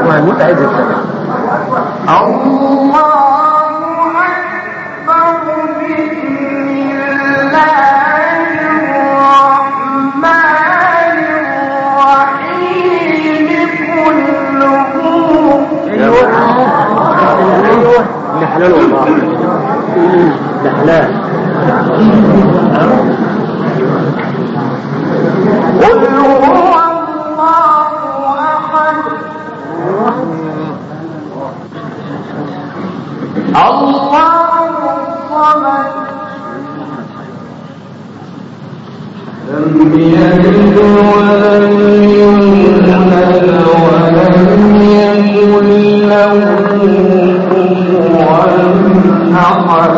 وهنموت عايز السبب. حلال والله ده حلال. قل هو الله أحد الله الصمد لم يلد ولم يولد ولم يكن له أحد.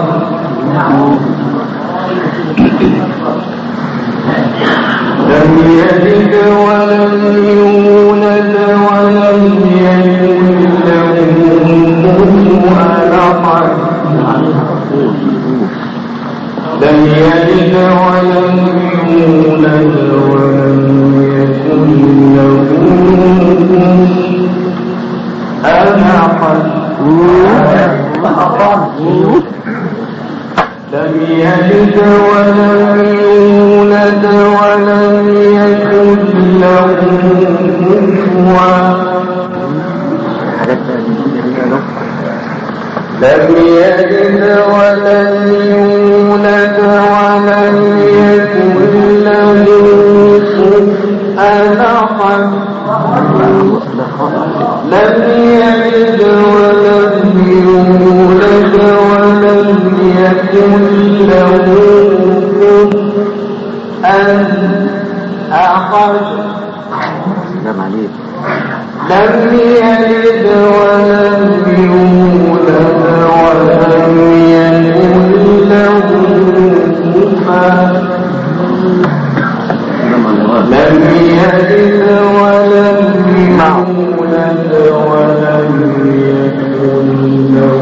لم يلد ولم يولد ولم يكن له كفوا أحد. لم يلد ولم يولد ولم يكن له كفوا أحد. لم يلد ولم يولد ولم يكن له كفوا. لم يلد ولم يولد ولم يكن له كفوا أحد. لم يلد ولم يولد ولم يكن له كفوا أحد. لم يلد ولم يولد ولم يكن له كفوا. لم يلد ولم يولد ولم يكن له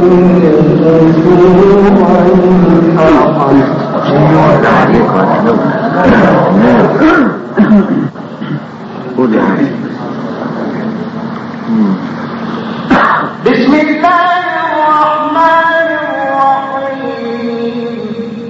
بسم الله الرحمن الرحيم.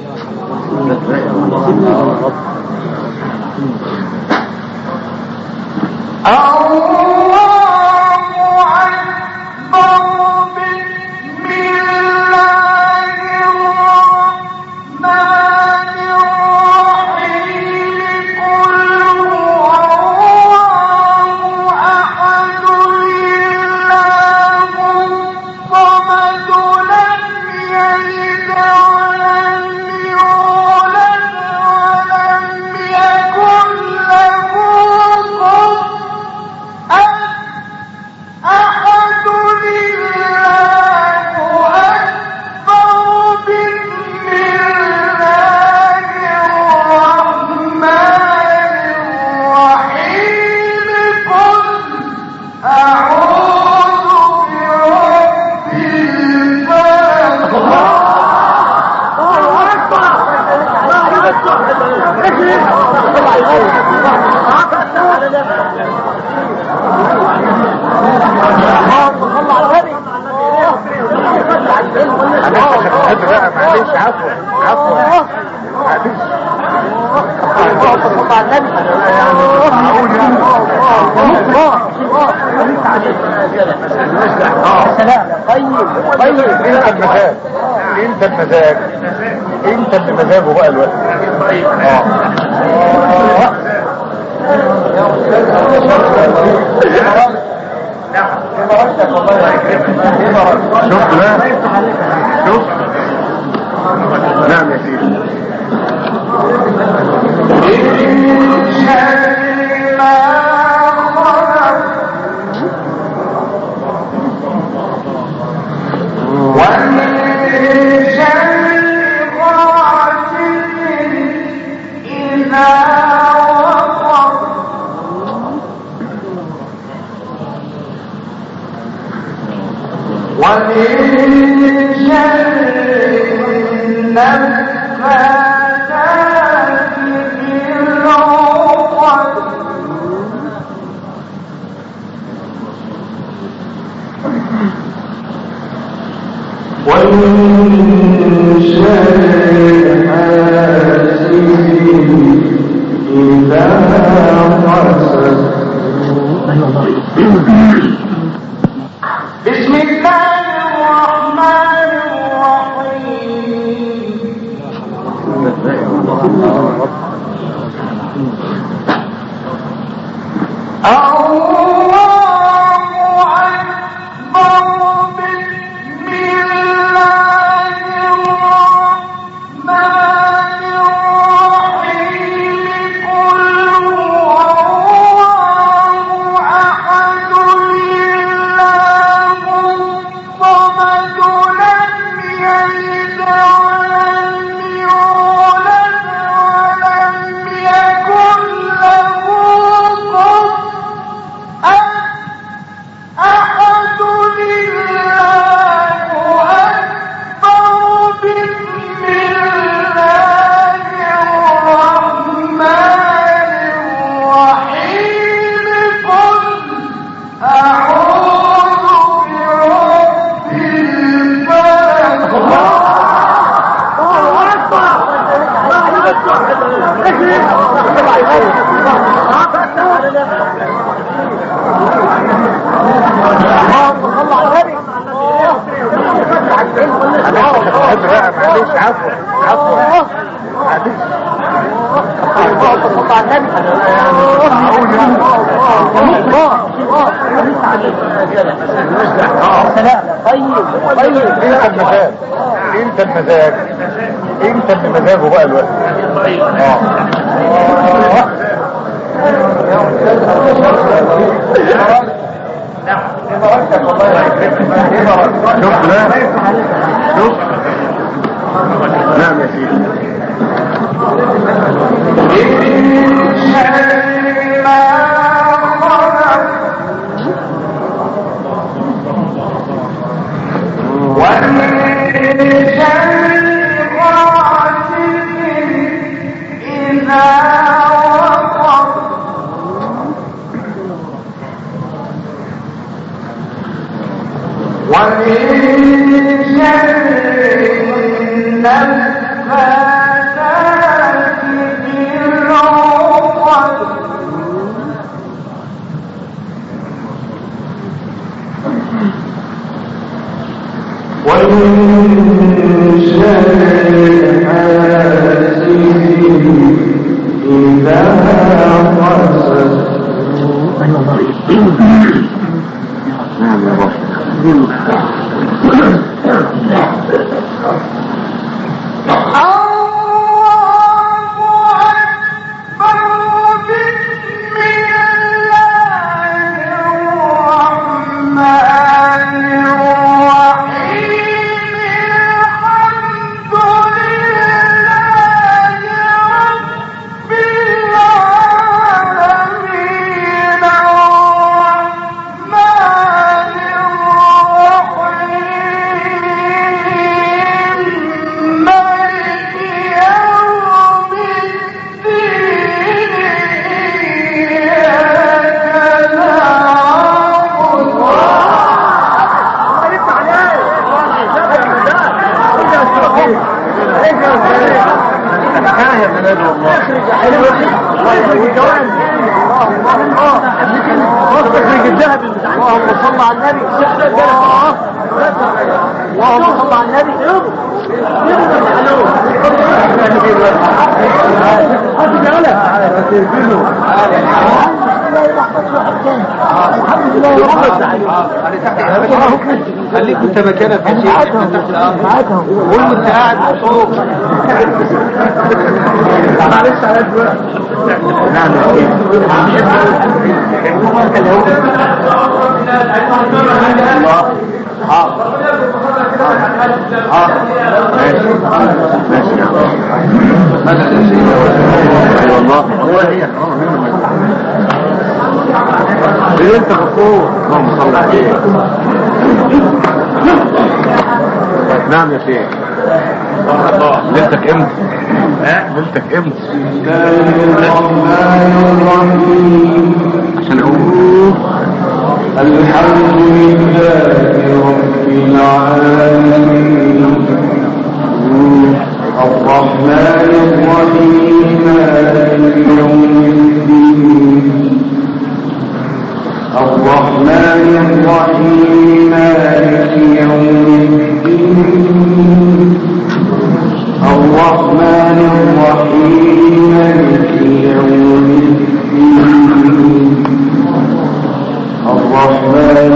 انت المزاج انت اللي مزاجه بقى الوقت. شوف لا شوف نعم يا سيدي. بسم الله الرحمن الرحيم. انت المزاج انت اللي مزاجه بقى الوقت. شوف نعم يا سيدي. خليك انت مكانك يا شيخ معاكم قول انت قاعد مبسوط معلش على الوقت. نعم انت غفور. اللهم صل عليه. نعم يا شيخ. ليلتك امتى؟ ليلتك امتى؟ عشان اقول الحمد لله رب العالمين الرحمن الرحيم مالك يوم الدين الرحمن الرحيم مالك يوم الدين الرحمن الرحيم مالك يوم الدين الرحمن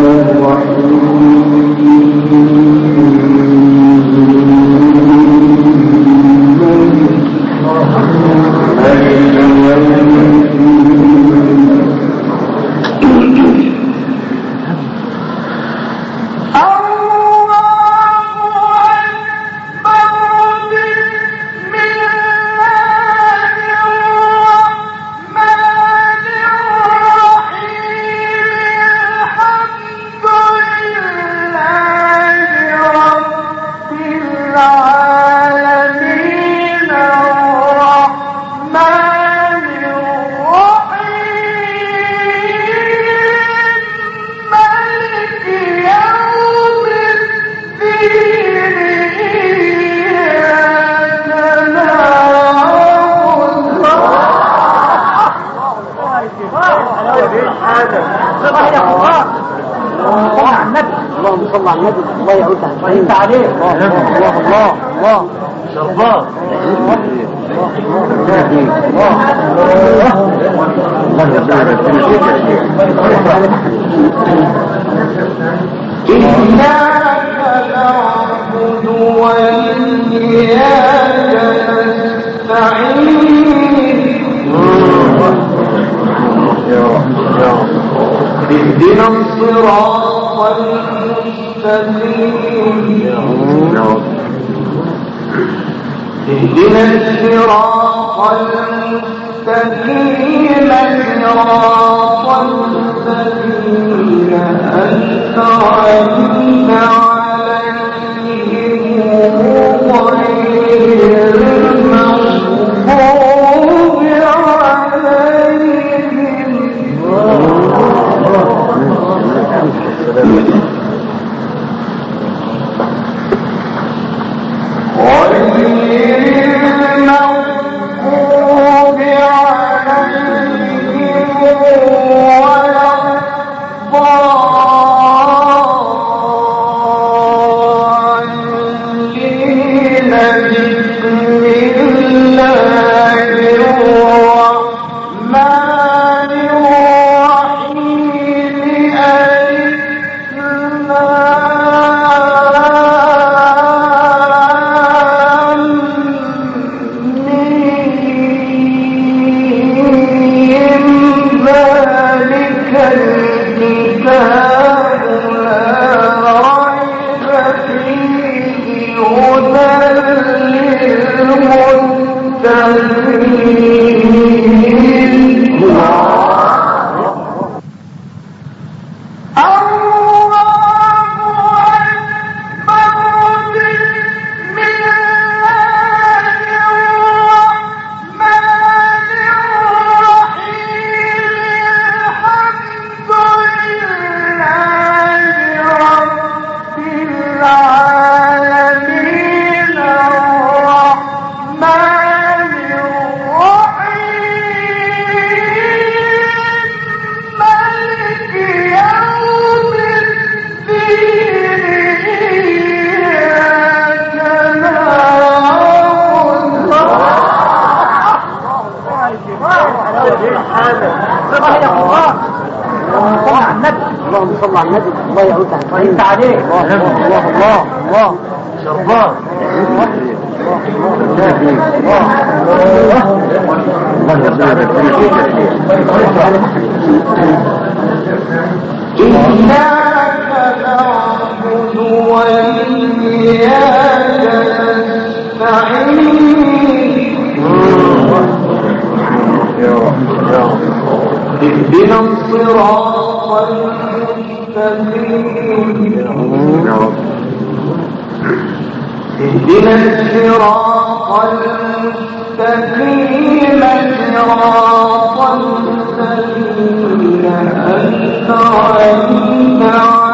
اللهم صل على النبي. الله يعود انت عليه. الله شربان إياك نعبد وإياك نستعين اهدنا الصراط المستقيم اهدنا الصراط المستقيم صراط الذين أنعمت عليهم غير المغضوب اللهم صل على النبي. الله يعود انت عليه. الله شربان إياك نعبد وإياك نستعين اهدنا الصراط المستقيم اهدنا الصراط المستقيم المستقيم صراط الذين أنعمت عليهم